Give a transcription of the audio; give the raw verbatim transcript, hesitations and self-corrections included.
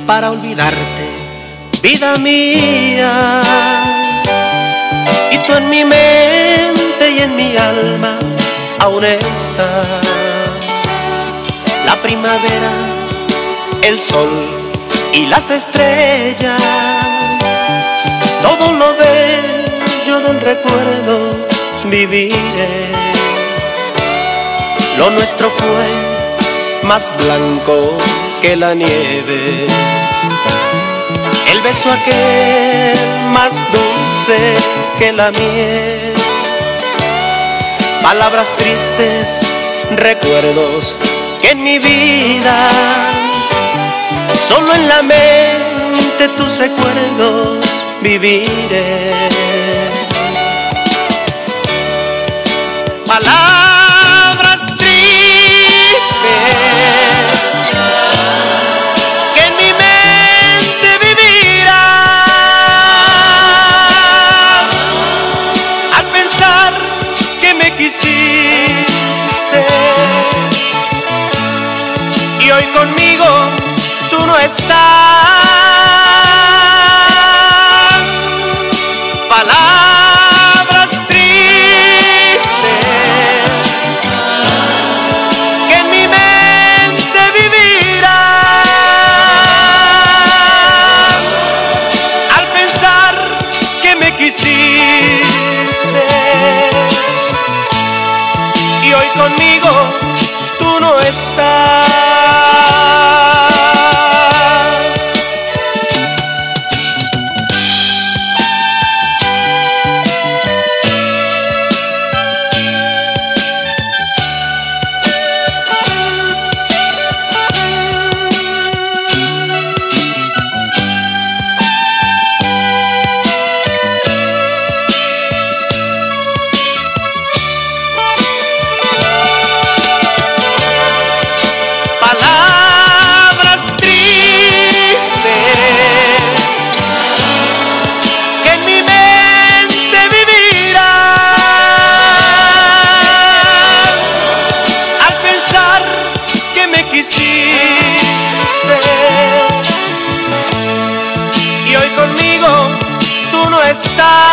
para olvidarte, vida mía. Y tú en mi mente y en mi alma aún estás. La primavera, el sol y las estrellas, todo lo bello del recuerdo viviré. Lo nuestro fue más blanco que la nieve, el beso aquel más dulce que la miel. Palabras tristes, recuerdos que en mi vida, solo en la mente tus recuerdos viviré. Palabras tristes que en mi mente vivirán al pensar que me quisiste y hoy conmigo tú no estás. Palabras tristes que en mi mente vivirán al pensar que me quisiste y hoy conmigo tú no estás. Palabras tristes que en mi mente vivirán al pensar que me quisiste y hoy conmigo tú no estás.